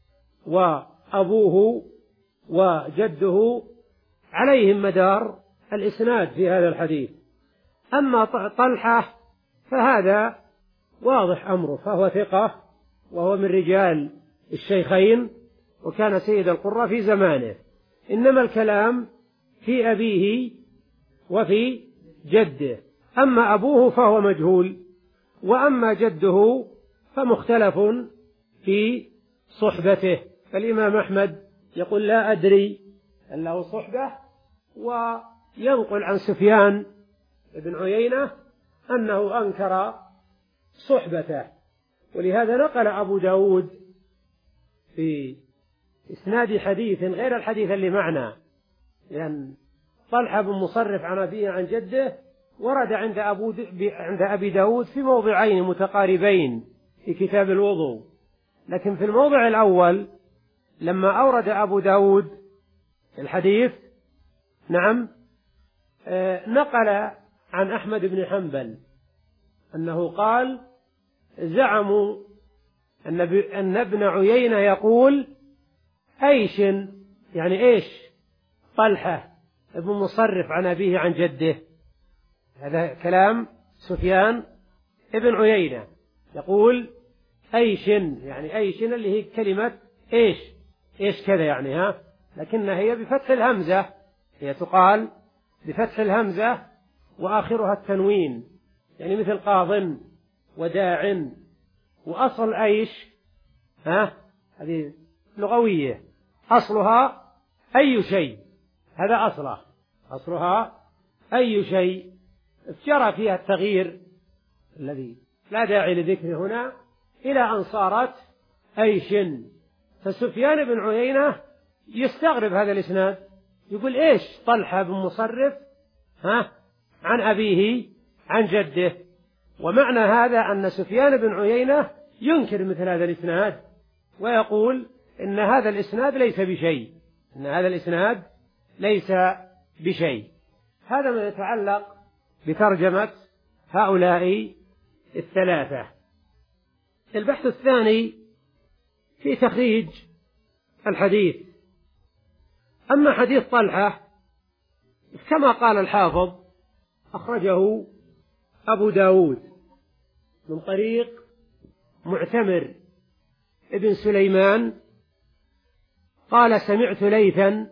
وأبوه وجده عليهم مدار الإسناد في هذا الحديث. أما طلحة فهذا واضح أمره، فهو ثقة وهو من رجال الشيخين وكان سيد القراء في زمانه، إنما الكلام في أبيه وفي جده. أما أبوه فهو مجهول، وأما جده فمختلف في صحبته. فالإمام أحمد يقول لا أدري أن له صحبة، وينقل عن سفيان بن عيينة أنه أنكر صحبته. ولهذا نقل أبو داود في إسناد حديث غير الحديث اللي معنا، لأن طلحة بن مصرف عن أبيه عن جده ورد عند, أبو عند أبي داود في موضعين متقاربين في كتاب الوضوء، لكن في الموضع الأول لما أورد أبو داود الحديث نعم نقل عن أحمد بن حنبل أنه قال زعموا أن ابن عيينة يقول أيش يعني إيش طلحة ابن مصرف عن أبيه عن جده. هذا كلام سفيان ابن عيينة يقول أيش يعني أيش اللي هي كلمة إيش إيش كذا يعني ها، لكنها هي بفتح الهمزة، هي تقال بفتح الهمزة وآخرها التنوين، يعني مثل قاض وداع. وأصل أيش ها هذه لغوية أصلها أي شيء، هذا أصله أصلها أي شيء، جرى فيها التغيير الذي لا داعي لذكره هنا إلى أن صارت أيش. فسفيان بن عيينة يستغرب هذا الإسناد، يقول إيش طلحة بن مصرف ها عن أبيه عن جده. ومعنى هذا أن سفيان بن عيينة ينكر مثل هذا الإسناد ويقول إن هذا الإسناد ليس بشيء، إن هذا الإسناد ليس بشيء. هذا ما يتعلق بترجمة هؤلاء الثلاثة. البحث الثاني في تخريج الحديث. أما حديث طلحة كما قال الحافظ أخرجه أبو داود من طريق معتمر ابن سليمان قال سمعت ليثا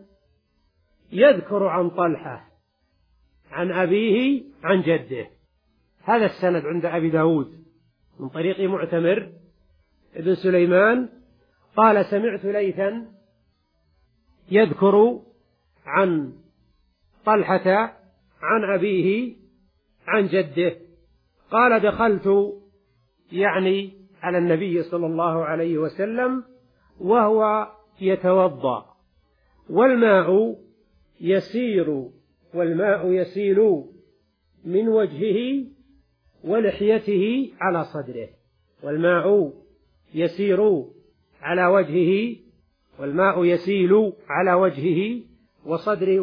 يذكر عن طلحة عن أبيه عن جده. هذا السند عند أبي داود من طريق معتمر ابن سليمان قال سمعت ليثا يذكر عن طلحة عن أبيه عن جده قال دخلت يعني على النبي صلى الله عليه وسلم وهو يتوضأ والماء يسير والماء يسيل من وجهه ولحيته على صدره. والماء يسير على وجهه والماء يسيل على وجهه وصدره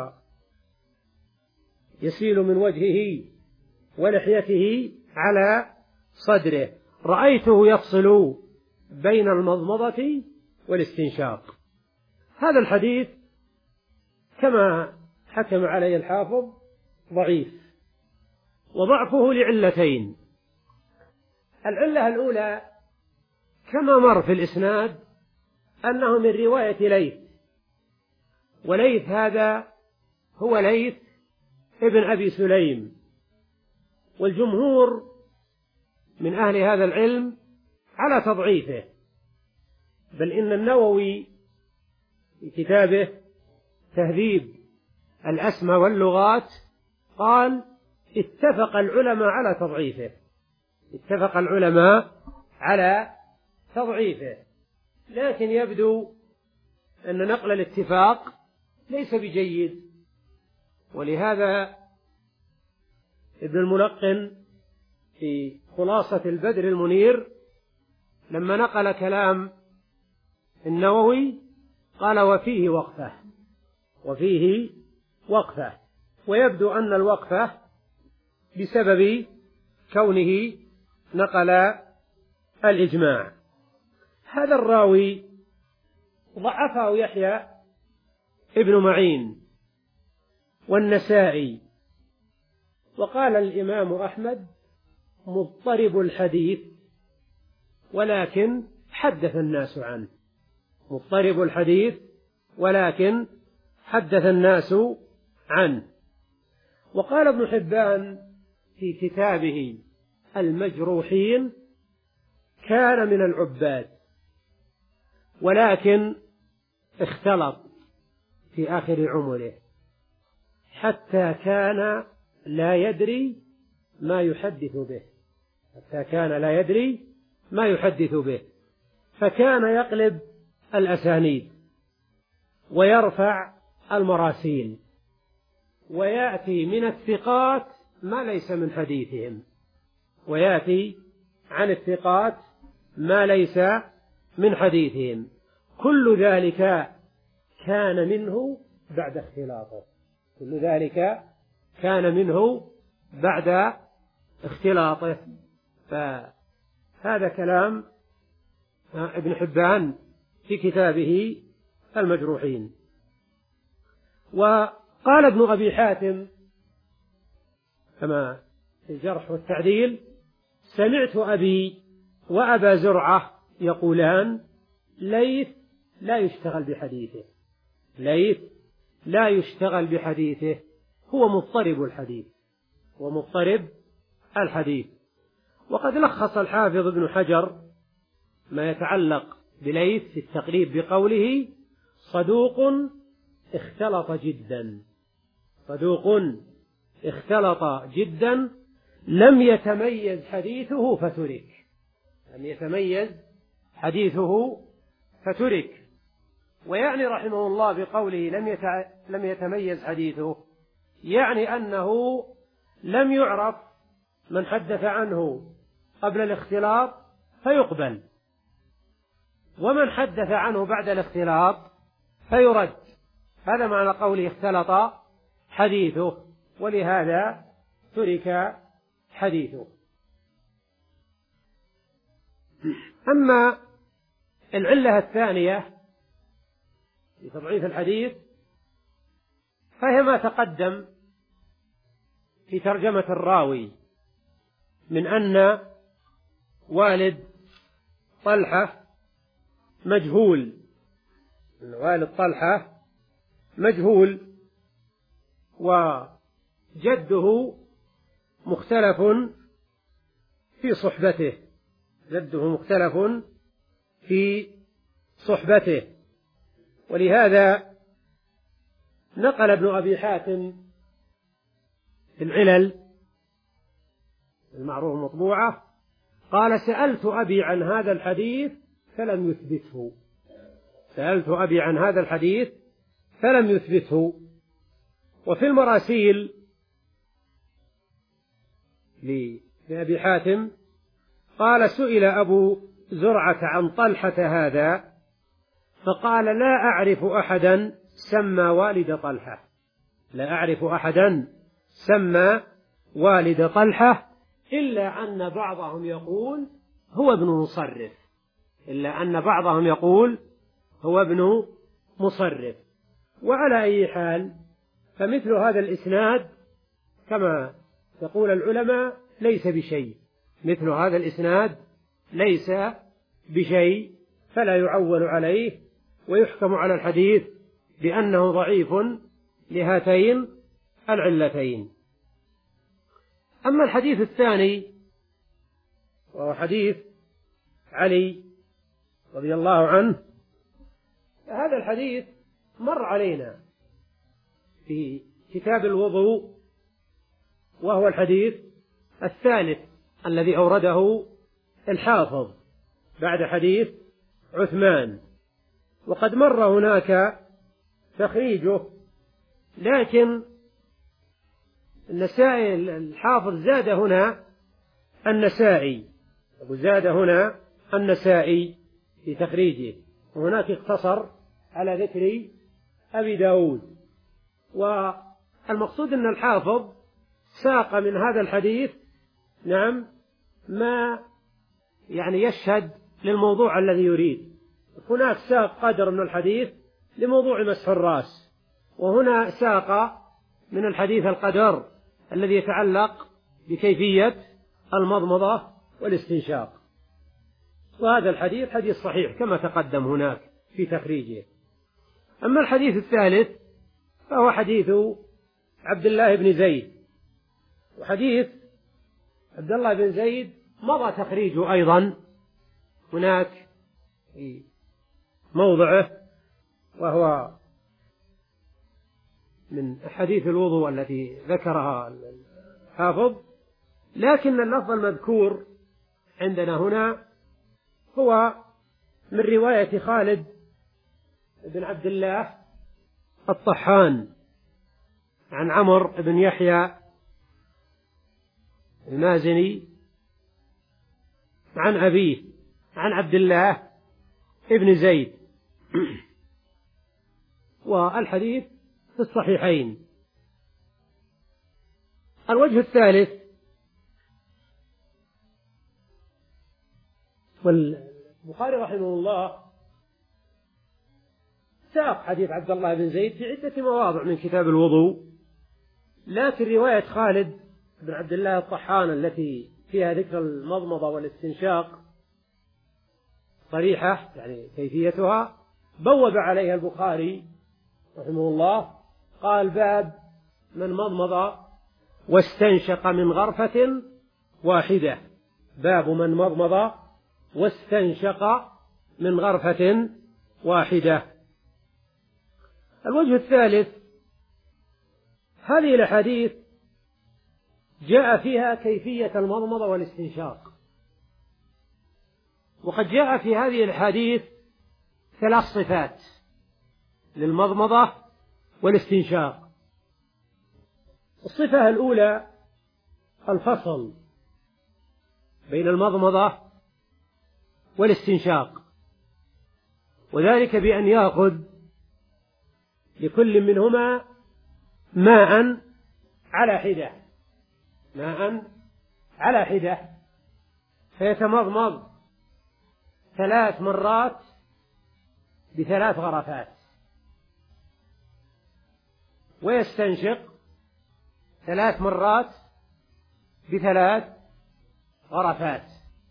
ويسيل من وجهه ولحيته على صدره. رأيته يفصل بين المضمضة والاستنشاق. هذا الحديث كما حكم عليه الحافظ ضعيف، وضعفه لعلتين. العلة الأولى كما مر في الإسناد أنه من رواية ليث، وليث هذا هو ليث ابن أبي سليم، والجمهور من أهل هذا العلم على تضعيفه، بل إن النووي في كتابه تهذيب الأسماء واللغات قال اتفق العلماء على تضعيفه، اتفق العلماء على تضعيفه. لكن يبدو أن نقل الاتفاق ليس بجيد، ولهذا ابن الملقن في خلاصة البدر المنير لما نقل كلام النووي قال وفيه وقفة، وفيه وقفة، ويبدو أن الوقفة بسبب كونه نقل الإجماع. هذا الراوي ضعفه يحيى ابن معين والنسائي، وقال الإمام أحمد مضطرب الحديث ولكن حدث الناس عنه، مضطرب الحديث ولكن حدث الناس عنه. وقال ابن حبان في كتابه المجروحين كان من العباد ولكن اختلط في آخر عمره حتى كان لا يدري ما يحدث به، حتى كان لا يدري ما يحدث به، فكان يقلب الأسانيد ويرفع المراسيل ويأتي من الثقات ما ليس من حديثهم، ويأتي عن الثقات ما ليس من حديثهم. كل ذلك كان منه بعد اختلاطه، كل ذلك كان منه بعد اختلاطه. فهذا كلام ابن حبان في كتابه المجروحين. وقال ابن أبي حاتم كما في الجرح والتعديل: سمعت أبي وأبا زرعة يقولان ليث لا يشتغل بحديثه، ليث لا يشتغل بحديثه، هو مضطرب الحديث، هو مضطرب الحديث. وقد لخص الحافظ ابن حجر ما يتعلق بليث في التقريب بقوله: صدوق اختلط جدا، صدوق اختلط جدا لم يتميز حديثه فترك، لم يتميز حديثه فترك. ويعني رحمه الله بقوله لم لم يتميز حديثه، يعني أنه لم يعرف من حدث عنه قبل الاختلاط فيقبل، ومن حدث عنه بعد الاختلاط فيرد. هذا معنى قوله اختلط حديثه، ولهذا ترك حديثه. أما العلة الثانية في تضعيف الحديث فهي ما تقدم في ترجمة الراوي من أن والد طلحة مجهول، والد طلحة مجهول، وجده مختلف في صحبته، جده مختلف في صحبته. ولهذا نقل ابن أبي حاتم في العلل المعروف المطبوعة قال: سألت أبي عن هذا الحديث فلم يثبته، سألت أبي عن هذا الحديث فلم يثبته. وفي المراسيل لأبي حاتم قال: سئل أبو زرعة عن طلحة هذا فقال: لا أعرف أحدا سمى والد طلحة، لا أعرف أحدا سمى والد طلحة إلا أن بعضهم يقول هو ابن مصرف، إلا أن بعضهم يقول هو ابن مصرف. وعلى أي حال فمثل هذا الإسناد كما يقول العلماء ليس بشيء، مثل هذا الإسناد ليس بشيء، فلا يعول عليه ويحكم على الحديث بأنه ضعيف لهاتين العلتين. أما الحديث الثاني وهو حديث علي رضي الله عنه، هذا الحديث مر علينا في كتاب الوضوء، وهو الحديث الثالث الذي أورده الحافظ بعد حديث عثمان، وقد مر هناك تخريجه، لكن النسائي الحافظ زاد هنا النسائي، وزاد هنا النسائي في تخريجه، وهناك اقتصر على ذكر أبي داود. والمقصود أن الحافظ ساق من هذا الحديث نعم ما يعني يشهد للموضوع الذي يريد. هناك ساق قدر من الحديث لموضوع مسح الرأس، وهنا ساق من الحديث القدر الذي يتعلق بكيفية المضمضة والاستنشاق. وهذا الحديث حديث صحيح كما تقدم هناك في تخريجه. أما الحديث الثالث فهو حديث عبد الله بن زيد، وحديث عبد الله بن زيد مضى تخريجه أيضا هناك في موضعه، وهو من حديث الوضوء التي ذكرها الحافظ، لكن اللفظ المذكور عندنا هنا هو من رواية خالد بن عبد الله الطحان عن عمرو بن يحيى المازني عن أبيه عن عبد الله ابن زيد. والحديث في الصحيحين. الوجه الثالث والبخاري رحمه الله ساق حديث عبد الله بن زيد في عدة مواضع من كتاب الوضوء، لكن رواية خالد بن عبد الله الطحان التي فيها ذكر المضمضة والاستنشاق صريحة يعني كيفيتها، بوب عليها البخاري رحمه الله قال: باب من مضمض واستنشق من غرفة واحدة. باب من مضمض واستنشق من غرفة واحدة. الوجه الثالث: هذه الأحاديث جاء فيها كيفية المضمضة والاستنشاق، وقد جاء في هذه الأحاديث ثلاث صفات للمضمضة والاستنشاق. الصفة الأولى الفصل بين المضمضة والاستنشاق، وذلك بأن يأخذ لكل منهما ماء على حدة ماء على حدة فيتمضمض ثلاث مرات بثلاث غرفات، ويستنشق ثلاث مرات بثلاث غرفات،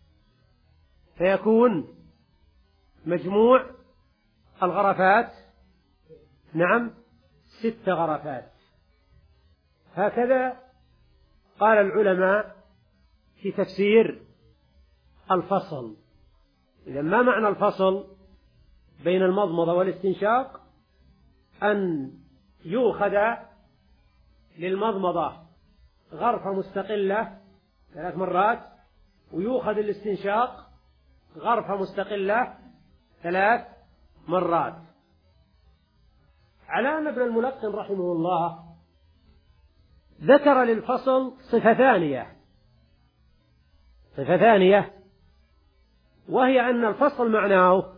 فيكون مجموع الغرفات نعم ست غرفات. هكذا قال العلماء في تفسير الفصل. إذا ما معنى الفصل بين المضمضة والاستنشاق؟ أن يؤخذ للمضمضة غرفة مستقلة ثلاث مرات، ويؤخذ الاستنشاق غرفة مستقلة ثلاث مرات. على أن ابن الملقن رحمه الله ذكر للفصل صفة ثانية صفة ثانية وهي أن الفصل معناه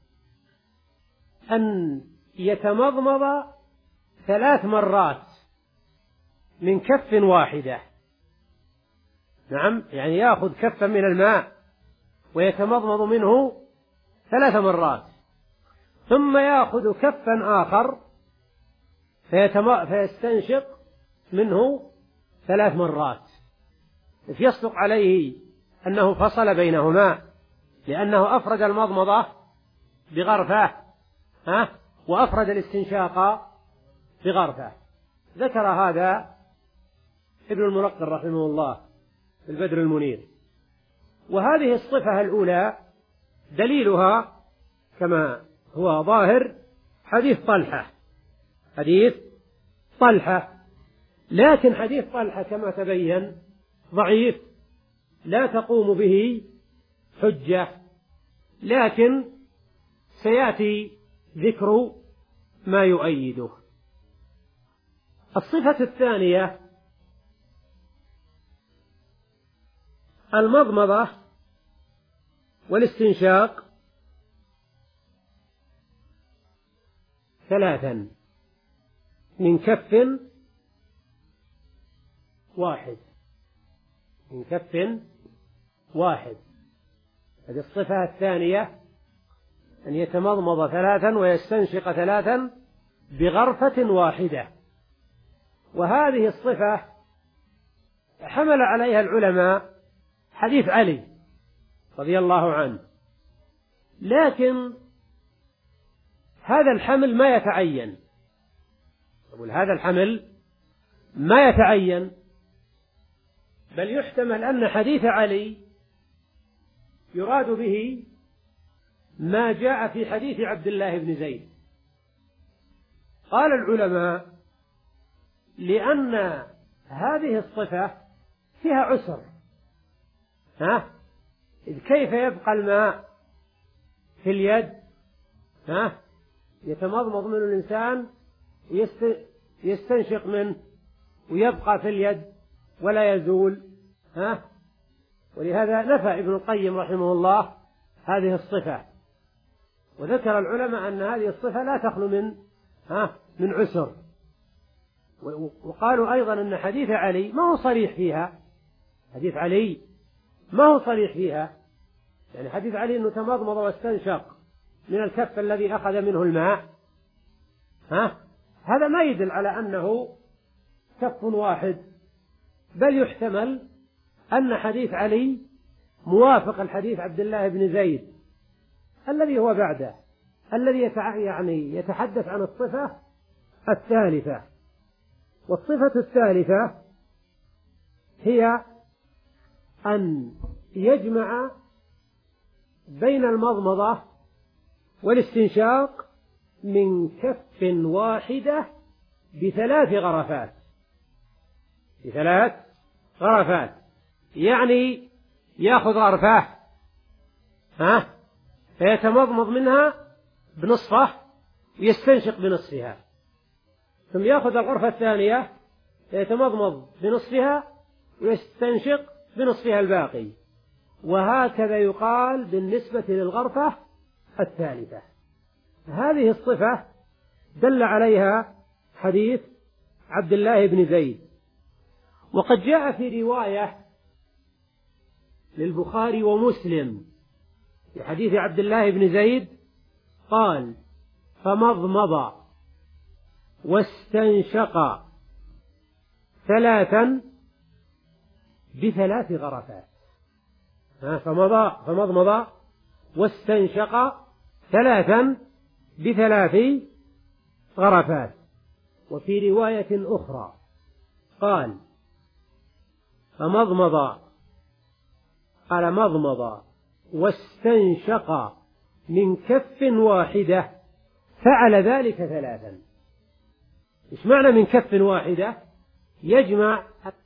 أن يتمضمض ثلاث مرات من كف واحدة. نعم، يعني يأخذ كفا من الماء ويتمضمض منه ثلاث مرات، ثم يأخذ كفا آخر فيستنشق منه ثلاث مرات. يصدق عليه أنه فصل بينهما، لأنه أفرد المضمضة بغرفة ها وأفرد الاستنشاق بغرفة. ذكر هذا ابن الملقن رحمه الله في البدر المنير. وهذه الصفة الأولى دليلها كما هو ظاهر حديث طلحة حديث طلحة لكن حديث طلحة كما تبين ضعيف لا تقوم به حجة، لكن سيأتي ذكر ما يؤيده. الصفة الثانية المضمضة والاستنشاق ثلاثا من كف واحد، من كف واحد. هذه الصفة الثانية، أن يتمضمض ثلاثا ويستنشق ثلاثا بغرفة واحدة. وهذه الصفة حمل عليها العلماء حديث علي رضي الله عنه، لكن هذا الحمل ما يتعين. أقول هذا الحمل ما يتعين، بل يحتمل أن حديث علي يراد به ما جاء في حديث عبد الله بن زيد. قال العلماء لأن هذه الصفة فيها عسر، ها؟ إذ كيف يبقى الماء في اليد، ها؟ يتمضمض منه الإنسان ويستنشق منه ويبقى في اليد ولا يزول، ها؟ ولهذا نفى ابن القيم رحمه الله هذه الصفة، وذكر العلماء أن هذه الصفة لا تخلو من ها من عسر. وقالوا أيضا أن حديث علي ما هو صريح فيها، حديث علي ما هو صريح فيها، يعني حديث علي أنه تمضمض واستنشق من الكف الذي أخذ منه الماء، ها؟ هذا ما يدل على أنه كف واحد، بل يحتمل أن حديث علي موافق الحديث عبد الله بن زيد الذي هو بعده، الذي يتع... يعني يتحدث عن الصفة الثالثة. والصفة الثالثة هي أن يجمع بين المضمضة والاستنشاق من كف واحدة بثلاث غرفات، بثلاث غرفات، يعني يأخذ غرفة، ها؟ فيتمضمض منها بنصفه ويستنشق بنصفها، ثم يأخذ الغرفة الثانية فيتمضمض بنصفها ويستنشق بنصفها الباقي، وهكذا يقال بالنسبة للغرفة الثالثة. هذه الصفة دل عليها حديث عبد الله بن زيد. وقد جاء في رواية للبخاري ومسلم في حديث عبد الله بن زيد قال: فمضمض واستنشق ثلاثا بثلاث غرفات، فمضمض واستنشق ثلاثا بثلاث غرفات. وفي رواية أخرى قال: فمضمض قال مضمض واستنشق من كف واحدة فعل ذلك ثلاثا. إيش معنى من كف واحدة؟ يجمع